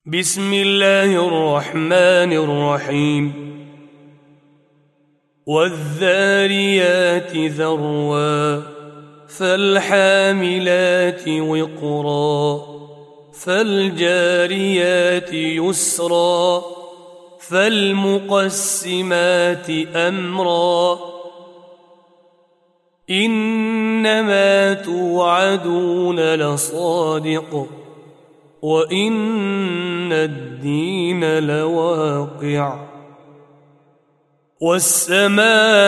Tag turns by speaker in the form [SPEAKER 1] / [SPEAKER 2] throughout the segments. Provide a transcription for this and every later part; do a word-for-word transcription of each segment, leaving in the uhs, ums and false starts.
[SPEAKER 1] بسم الله الرحمن الرحيم والذاريات ذروا فالحاملات وقرا فالجاريات يسرا فالمقسمات أمرا إنما توعدون لصادق وإن الدين لواقع والسماء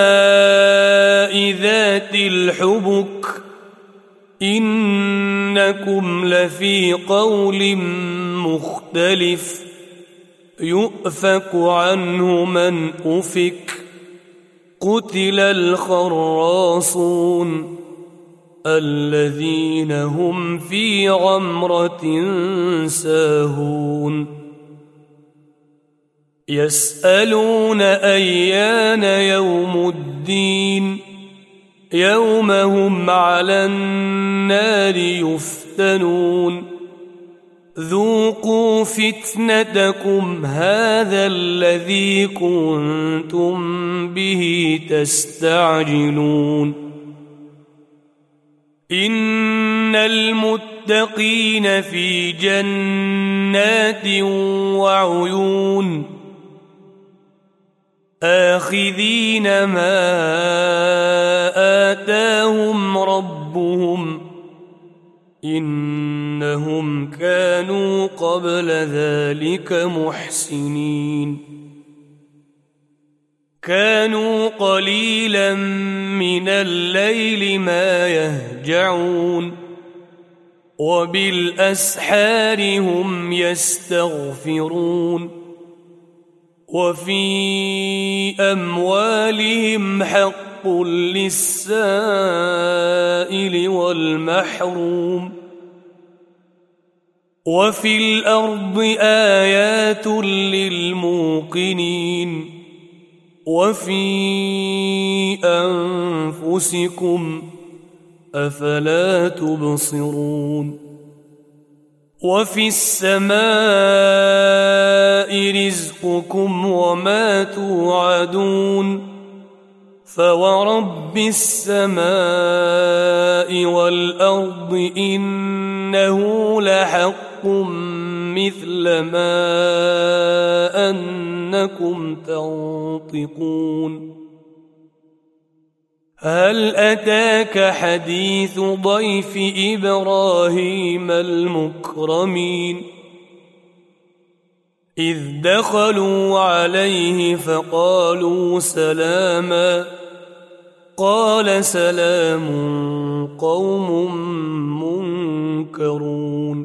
[SPEAKER 1] ذات الحبك إنكم لفي قول مختلف يؤفك عنه من أفك قتل الخراصون الذين هم في غمرة ساهون يسألون أيان يوم الدين يوم هم على النار يفتنون ذوقوا فتنتكم هذا الذي كنتم به تستعجلون إن المتقين في جنات وعيون آخذين ما آتاهم ربهم إنهم كانوا قبل ذلك محسنين كانوا قليلا من الليل ما يهجعون وبالأسحار هم يستغفرون وفي أموالهم حق للسائل والمحروم وفي الأرض آيات للموقنين وفي أنفسكم أفلا تبصرون وفي السماء رزقكم وما توعدون فورب السماء والأرض إنه لحق مثل ما أنكم تنطقون هل أتاك حديث ضيف إبراهيم المكرمين إذ دخلوا عليه فقالوا سلاما قال سلام قوم منكرون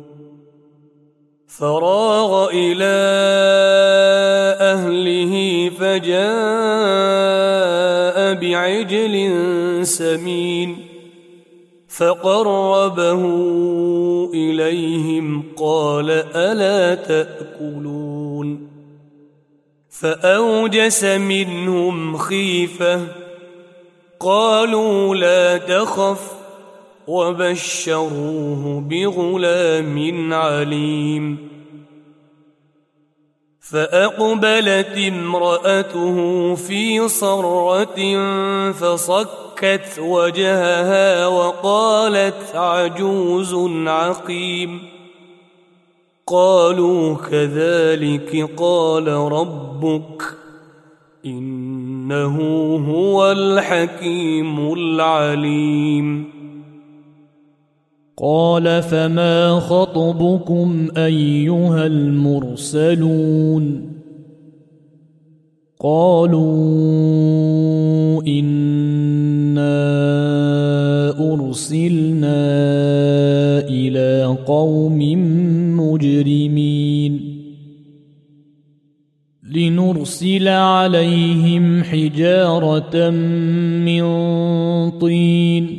[SPEAKER 1] فراغ إلى أهله فجاء بعجل سمين فقربه إليهم قال ألا تأكلون فأوجس منهم خيفة قالوا لا تخف وبشروه بغلام عليم فأقبلت امرأته في صرة فصكت وجهها وقالت عجوز عقيم قالوا كذلك قال ربك إنه هو الحكيم العليم
[SPEAKER 2] قال فما خطبكم أيها المرسلون قالوا إنا أرسلنا إلى قوم مجرمين لنرسل عليهم حجارة من طين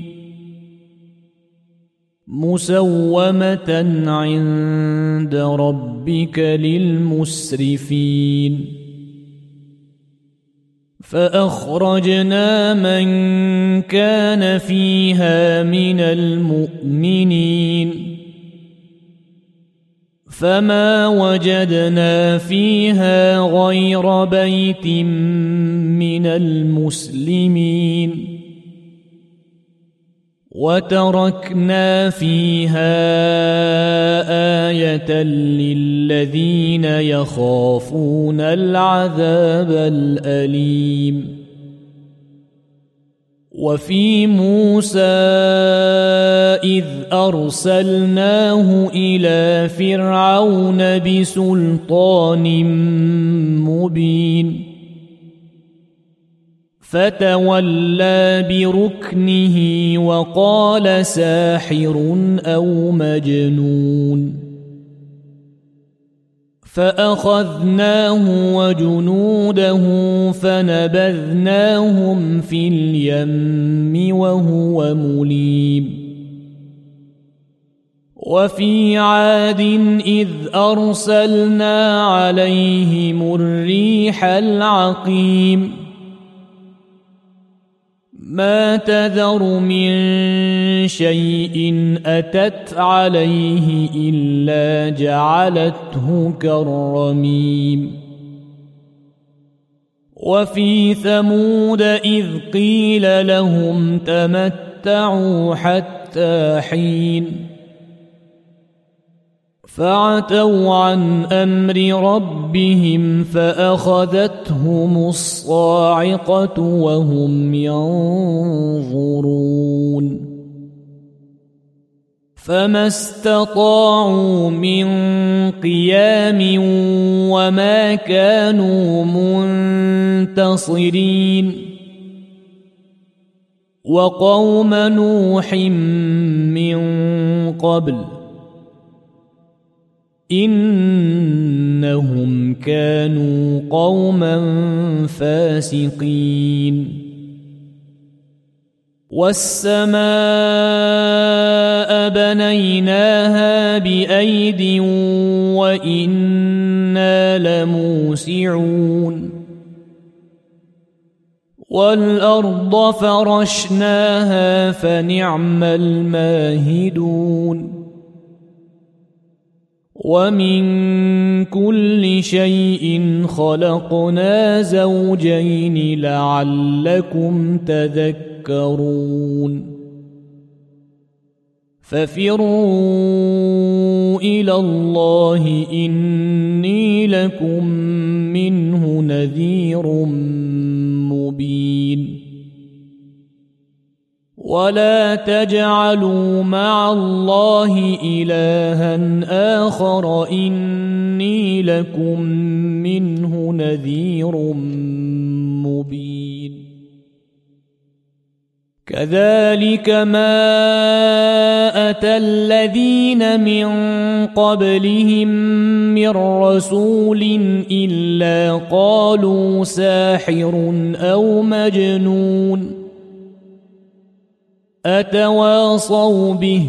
[SPEAKER 2] مسومة عند ربك للمسرفين فأخرجنا من كان فيها من المؤمنين فما وجدنا فيها غير بيت من المسلمين وتركنا فيها آية للذين يخافون العذاب الأليم. وفي موسى إذ أرسلناه إلى فرعون بسلطان مبين فتولى بركنه وقال ساحر أو مجنون فأخذناه وجنوده فنبذناهم في اليم وهو مليم. وفي عاد إذ أرسلنا عليهم الريح العقيم ما تذر من شيء أتت عليه إلا جعلته كالرميم. وفي ثمود إذ قيل لهم تمتعوا حتى حين فعتوا عن أمر ربهم فأخذتهم الصاعقة وهم ينظرون فما استطاعوا من قيام وما كانوا منتصرين. وقوم نوح من قبل إنهم كانوا قوما فاسقين. والسماء بنيناها بأيد وإنا لموسعون. والأرض فرشناها فنعم الماهدون. ومن كل شيء خلقنا زوجين لعلكم تذكرون. ففروا إلى الله إني لكم منه نذير مبين. ولا تجعلوا مع الله إلها آخر إني لكم منه نذير مبين. كذلك ما أتى الذين من قبلهم من رسول إلا قالوا ساحر أو مجنون أتواصوا به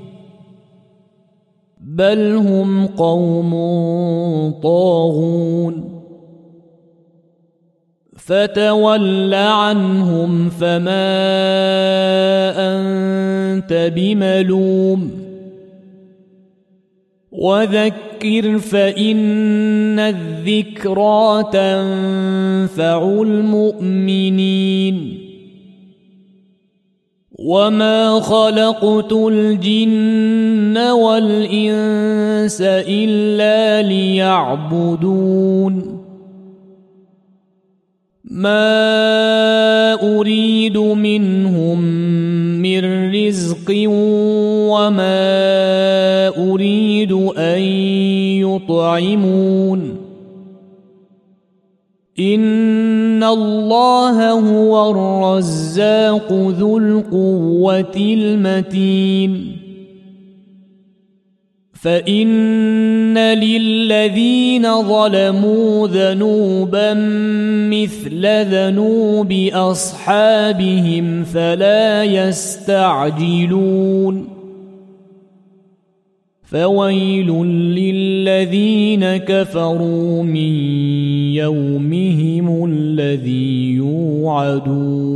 [SPEAKER 2] بل هم قوم طاغون. فتول عنهم فما أنت بملوم وذكر فإن الذكرى تنفع المؤمنين. وما خلقت الجن والإنس إلا ليعبدون. ما أريد منهم من رزق وما أريد أن يطعمون. إن الله هو الرزاق ذو القوة المتين. فإن للذين ظلموا ذنوبا مثل ذنوب أصحابهم فلا يستعجلون. فويل للذين كفروا من يومهم الذي يوعدون.